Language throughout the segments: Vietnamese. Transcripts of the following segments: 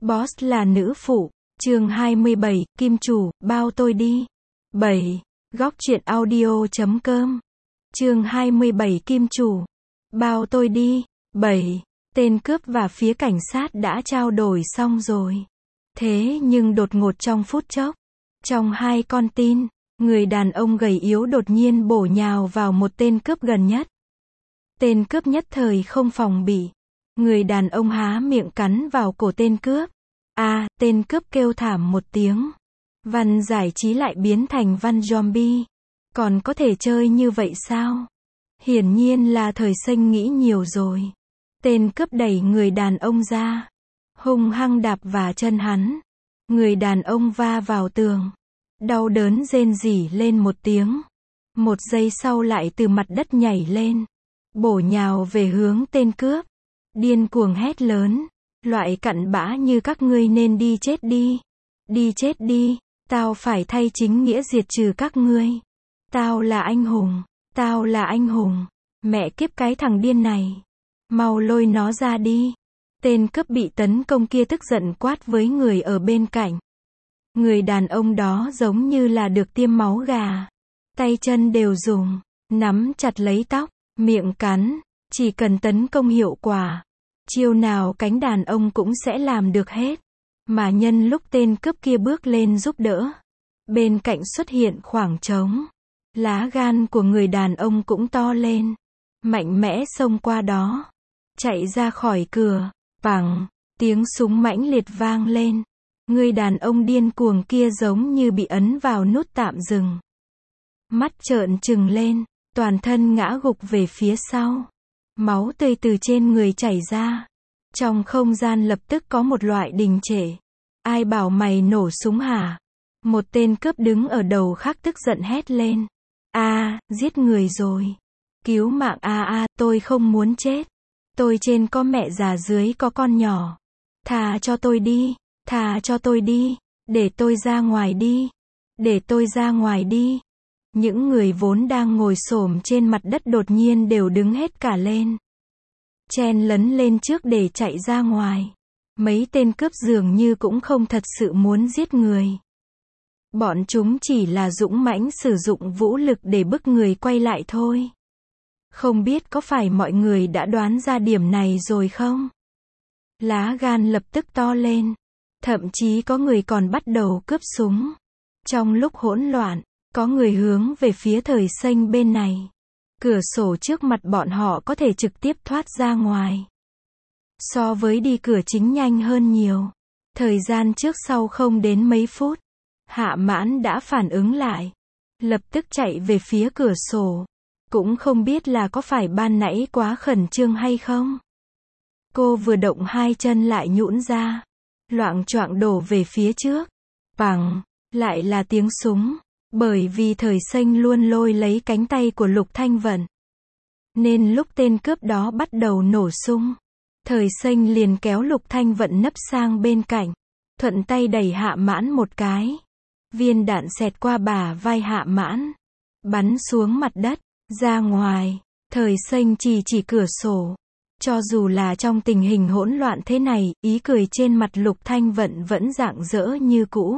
Boss là nữ phụ. Chương 27, Kim chủ, bao tôi đi. 7. Góc truyện audio.com. Chương 27 Kim chủ, bao tôi đi. 7. Tên cướp và phía cảnh sát đã trao đổi xong rồi. Thế nhưng đột ngột trong phút chốc, trong hai con tin, người đàn ông gầy yếu đột nhiên bổ nhào vào một tên cướp gần nhất. Tên cướp nhất thời không phòng bị. Người đàn ông há miệng cắn vào cổ tên cướp. Tên cướp kêu thảm một tiếng. Văn giải trí lại biến thành văn zombie. Còn có thể chơi như vậy sao? Hiển nhiên là thời sinh nghĩ nhiều rồi. Tên cướp đẩy người đàn ông ra, hung hăng đạp vào chân hắn. Người đàn ông va vào tường, đau đớn rên rỉ lên một tiếng. Một giây sau lại từ mặt đất nhảy lên, bổ nhào về hướng tên cướp, điên cuồng hét lớn. Loại cặn bã như các ngươi nên đi chết đi. Đi chết đi, tao phải thay chính nghĩa diệt trừ các ngươi. Tao là anh hùng, tao là anh hùng. Mẹ kiếp cái thằng điên này, mau lôi nó ra đi. Tên cướp bị tấn công kia tức giận quát với người ở bên cạnh. Người đàn ông đó giống như là được tiêm máu gà. Tay chân đều dùng, nắm chặt lấy tóc, miệng cắn. Chỉ cần tấn công hiệu quả, chiêu nào cánh đàn ông cũng sẽ làm được hết. Mà nhân lúc tên cướp kia bước lên giúp đỡ, bên cạnh xuất hiện khoảng trống. Lá gan của người đàn ông cũng to lên, mạnh mẽ xông qua đó, chạy ra khỏi cửa. Bằng tiếng súng mãnh liệt vang lên. Người đàn ông điên cuồng kia giống như bị ấn vào nút tạm dừng. Mắt trợn trừng lên, toàn thân ngã gục về phía sau. Máu tươi từ trên người chảy ra. Trong không gian lập tức có một loại đình trệ. Ai bảo mày nổ súng hả? Một tên cướp đứng ở đầu khác tức giận hét lên. Giết người rồi. Cứu mạng tôi không muốn chết. Tôi trên có mẹ già dưới có con nhỏ. Thả cho tôi đi, thả cho tôi đi. Để tôi ra ngoài đi. Để tôi ra ngoài đi. Những người vốn đang ngồi xổm trên mặt đất đột nhiên đều đứng hết cả lên. Chen lấn lên trước để chạy ra ngoài. Mấy tên cướp dường như cũng không thật sự muốn giết người. Bọn chúng chỉ là dũng mãnh sử dụng vũ lực để bức người quay lại thôi. Không biết có phải mọi người đã đoán ra điểm này rồi không? Lá gan lập tức to lên. Thậm chí có người còn bắt đầu cướp súng. Trong lúc hỗn loạn, có người hướng về phía thời sinh bên này. Cửa sổ trước mặt bọn họ có thể trực tiếp thoát ra ngoài. So với đi cửa chính nhanh hơn nhiều. Thời gian trước sau không đến mấy phút, Hạ Mãn đã phản ứng lại. Lập tức chạy về phía cửa sổ. Cũng không biết là có phải ban nãy quá khẩn trương hay không. Cô vừa động hai chân lại nhũn ra. Loạng choạng đổ về phía trước. Bằng, lại là tiếng súng. Bởi vì thời sinh luôn lôi lấy cánh tay của Lục Thanh Vận. Nên lúc tên cướp đó bắt đầu nổ súng, thời sinh liền kéo Lục Thanh Vận nấp sang bên cạnh. Thuận tay đẩy Hạ Mãn một cái. Viên đạn xẹt qua bả vai Hạ Mãn, bắn xuống mặt đất, ra ngoài. Thời sinh chỉ cửa sổ. Cho dù là trong tình hình hỗn loạn thế này, ý cười trên mặt Lục Thanh Vận vẫn rạng rỡ như cũ.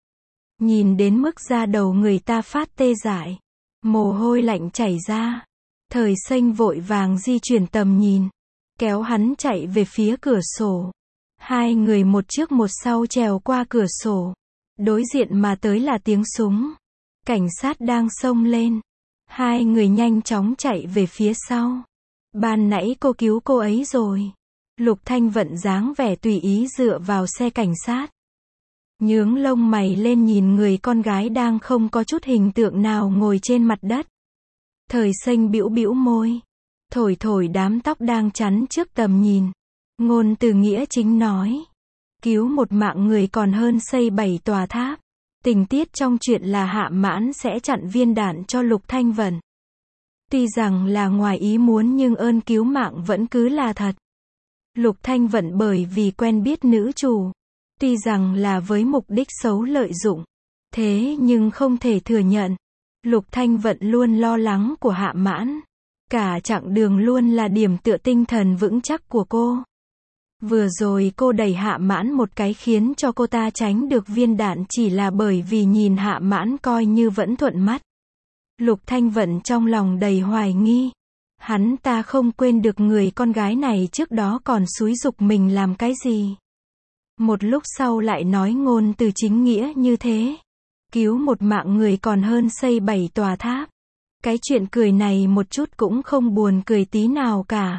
Nhìn đến mức da đầu người ta phát tê dại, mồ hôi lạnh chảy ra. Thời sinh vội vàng di chuyển tầm nhìn, kéo hắn chạy về phía cửa sổ. Hai người một trước một sau trèo qua cửa sổ. Đối diện mà tới là tiếng súng. Cảnh sát đang xông lên. Hai người nhanh chóng chạy về phía sau. Ban nãy cô cứu cô ấy rồi. Lục Thanh Vận dáng vẻ tùy ý dựa vào xe cảnh sát. Nhướng lông mày lên nhìn người con gái đang không có chút hình tượng nào ngồi trên mặt đất. Thời sinh bĩu bĩu môi. Thổi thổi đám tóc đang chắn trước tầm nhìn. Ngôn từ nghĩa chính nói. Cứu một mạng người còn hơn xây 7 tòa tháp. Tình tiết trong chuyện là Hạ Mãn sẽ chặn viên đạn cho Lục Thanh Vận. Tuy rằng là ngoài ý muốn nhưng ơn cứu mạng vẫn cứ là thật. Lục Thanh Vận bởi vì quen biết nữ chủ. Tuy rằng là với mục đích xấu lợi dụng. Thế nhưng không thể thừa nhận. Lục Thanh Vận luôn lo lắng của Hạ Mãn. Cả chặng đường luôn là điểm tựa tinh thần vững chắc của cô. Vừa rồi cô đẩy Hạ Mãn một cái khiến cho cô ta tránh được viên đạn chỉ là bởi vì nhìn Hạ Mãn coi như vẫn thuận mắt. Lục Thanh Vận trong lòng đầy hoài nghi. Hắn ta không quên được người con gái này trước đó còn xúi giục mình làm cái gì. Một lúc sau lại nói ngôn từ chính nghĩa như thế. Cứu một mạng người còn hơn xây 7 tòa tháp. Cái chuyện cười này một chút cũng không buồn cười tí nào cả.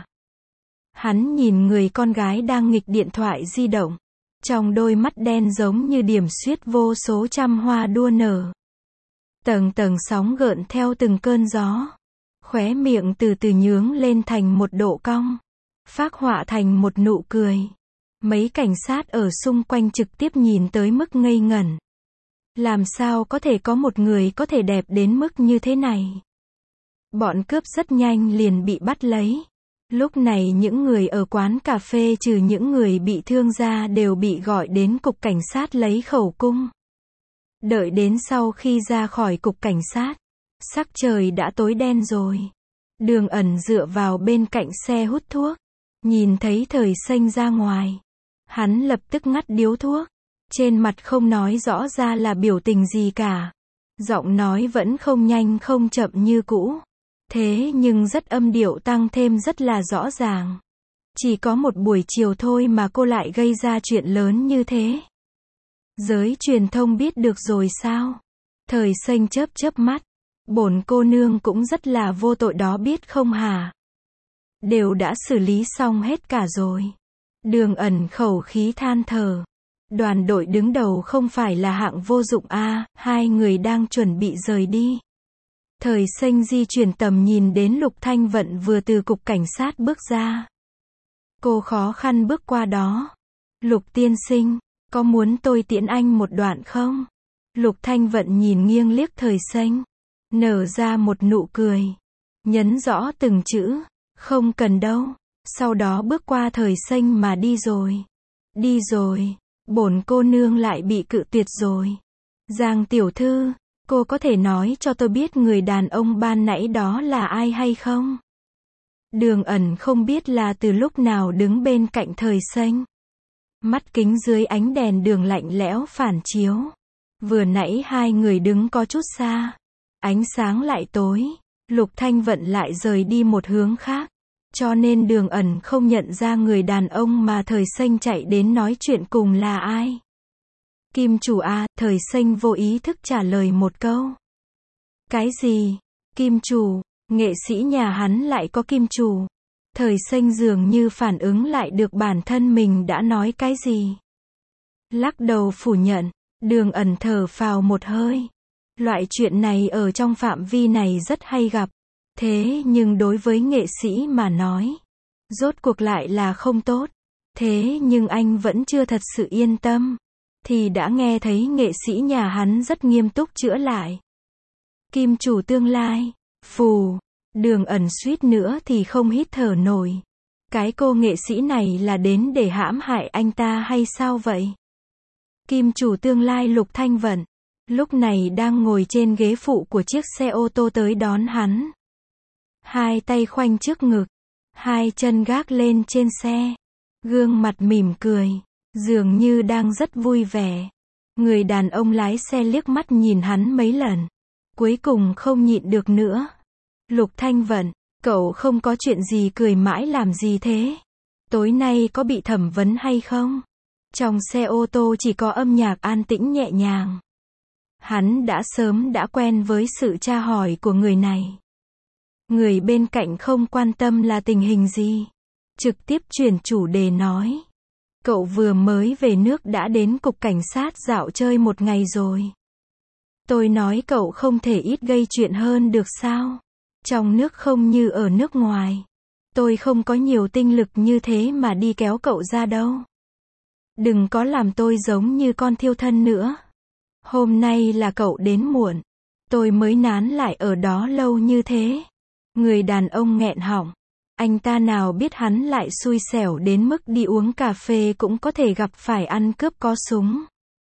Hắn nhìn người con gái đang nghịch điện thoại di động. Trong đôi mắt đen giống như điểm xuyết vô số trăm hoa đua nở. Tầng tầng sóng gợn theo từng cơn gió. Khóe miệng từ từ nhướng lên thành một độ cong. Phác họa thành một nụ cười. Mấy cảnh sát ở xung quanh trực tiếp nhìn tới mức ngây ngẩn. Làm sao có thể có một người có thể đẹp đến mức như thế này? Bọn cướp rất nhanh liền bị bắt lấy. Lúc này những người ở quán cà phê trừ những người bị thương ra đều bị gọi đến cục cảnh sát lấy khẩu cung. Đợi đến sau khi ra khỏi cục cảnh sát, sắc trời đã tối đen rồi. Đường Ẩn dựa vào bên cạnh xe hút thuốc. Nhìn thấy Thời Xanh ra ngoài. Hắn lập tức ngắt điếu thuốc. Trên mặt không nói rõ ra là biểu tình gì cả. Giọng nói vẫn không nhanh không chậm như cũ. Thế nhưng rất âm điệu tăng thêm rất là rõ ràng. Chỉ có một buổi chiều thôi mà cô lại gây ra chuyện lớn như thế. Giới truyền thông biết được rồi sao? Thời Xanh chớp chớp mắt. Bổn cô nương cũng rất là vô tội đó biết không hả? Đều đã xử lý xong hết cả rồi. Đường Ẩn khẩu khí than thở. Đoàn đội đứng đầu không phải là hạng vô dụng a. Hai người đang chuẩn bị rời đi. Thời Xanh di chuyển tầm nhìn đến Lục Thanh Vận vừa từ cục cảnh sát bước ra. Cô khó khăn bước qua đó. Lục tiên sinh, có muốn tôi tiễn anh một đoạn không? Lục Thanh Vận nhìn nghiêng liếc Thời Xanh. Nở ra một nụ cười. Nhấn rõ từng chữ. Không cần đâu. Sau đó bước qua Thời Xanh mà đi rồi. Đi rồi. Bổn cô nương lại bị cự tuyệt rồi. Giang tiểu thư, cô có thể nói cho tôi biết người đàn ông ban nãy đó là ai hay không? Đường Ẩn không biết là từ lúc nào đứng bên cạnh Thời Xanh. Mắt kính dưới ánh đèn đường lạnh lẽo phản chiếu. Vừa nãy hai người đứng có chút xa. Ánh sáng lại tối. Lục Thanh Vận lại rời đi một hướng khác. Cho nên Đường Ẩn không nhận ra người đàn ông mà Thời Xanh chạy đến nói chuyện cùng là ai. Kim chủ à, Thời Xanh vô ý thức trả lời một câu. Cái gì? Kim chủ? Nghệ sĩ nhà hắn lại có kim chủ? Thời Xanh dường như phản ứng lại được bản thân mình đã nói cái gì. Lắc đầu phủ nhận. Đường Ẩn thở phào một hơi. Loại chuyện này ở trong phạm vi này rất hay gặp. Thế nhưng đối với nghệ sĩ mà nói, rốt cuộc lại là không tốt. Thế nhưng anh vẫn chưa thật sự yên tâm. Thì đã nghe thấy nghệ sĩ nhà hắn rất nghiêm túc chữa lại. Kim chủ tương lai. Phù. Đường Ẩn suýt nữa thì không hít thở nổi. Cái cô nghệ sĩ này là đến để hãm hại anh ta hay sao vậy? Kim chủ tương lai Lục Thanh Vận. Lúc này đang ngồi trên ghế phụ của chiếc xe ô tô tới đón hắn. Hai tay khoanh trước ngực. Hai chân gác lên trên xe. Gương mặt mỉm cười. Dường như đang rất vui vẻ. Người đàn ông lái xe liếc mắt nhìn hắn mấy lần. Cuối cùng không nhịn được nữa. Lục Thanh Vận, cậu không có chuyện gì cười mãi làm gì thế? Tối nay có bị thẩm vấn hay không? Trong xe ô tô chỉ có âm nhạc an tĩnh nhẹ nhàng. Hắn đã sớm đã quen với sự tra hỏi của người này. Người bên cạnh không quan tâm là tình hình gì. Trực tiếp chuyển chủ đề nói. Cậu vừa mới về nước đã đến cục cảnh sát dạo chơi một ngày rồi. Tôi nói cậu không thể ít gây chuyện hơn được sao? Trong nước không như ở nước ngoài. Tôi không có nhiều tinh lực như thế mà đi kéo cậu ra đâu. Đừng có làm tôi giống như con thiêu thân nữa. Hôm nay là cậu đến muộn. Tôi mới nán lại ở đó lâu như thế. Người đàn ông nghẹn họng. Anh ta nào biết hắn lại xui xẻo đến mức đi uống cà phê cũng có thể gặp phải ăn cướp có súng.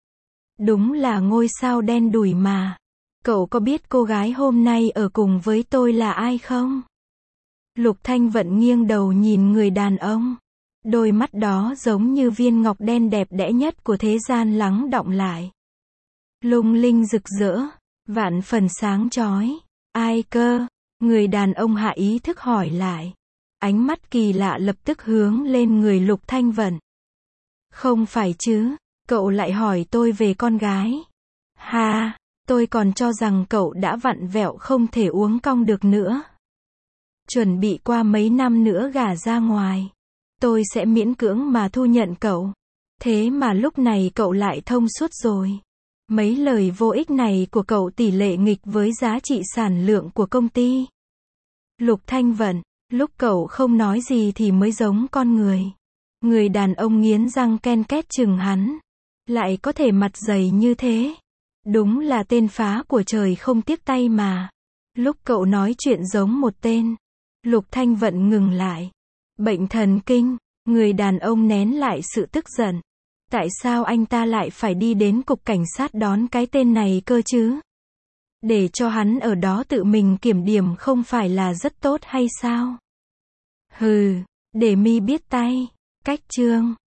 Đúng là ngôi sao đen đủi mà. Cậu có biết cô gái hôm nay ở cùng với tôi là ai không? Lục Thanh Vận nghiêng đầu nhìn người đàn ông. Đôi mắt đó giống như viên ngọc đen đẹp đẽ nhất của thế gian lắng đọng lại. Lung linh rực rỡ, vạn phần sáng chói. Ai cơ? Người đàn ông hạ ý thức hỏi lại. Ánh mắt kỳ lạ lập tức hướng lên người Lục Thanh Vận. Không phải chứ, cậu lại hỏi tôi về con gái. Ha, tôi còn cho rằng cậu đã vặn vẹo không thể uống cong được nữa. Chuẩn bị qua mấy năm nữa gả ra ngoài. Tôi sẽ miễn cưỡng mà thu nhận cậu. Thế mà lúc này cậu lại thông suốt rồi. Mấy lời vô ích này của cậu tỷ lệ nghịch với giá trị sản lượng của công ty. Lục Thanh Vận, lúc cậu không nói gì thì mới giống con người. Người đàn ông nghiến răng ken két chừng hắn. Lại có thể mặt dày như thế. Đúng là tên phá của trời không tiếc tay mà. Lúc cậu nói chuyện giống một tên. Lục Thanh Vận ngừng lại. Bệnh thần kinh, người đàn ông nén lại sự tức giận. Tại sao anh ta lại phải đi đến cục cảnh sát đón cái tên này cơ chứ? Để cho hắn ở đó tự mình kiểm điểm không phải là rất tốt hay sao? Hừ, để mi biết tay. Cách chương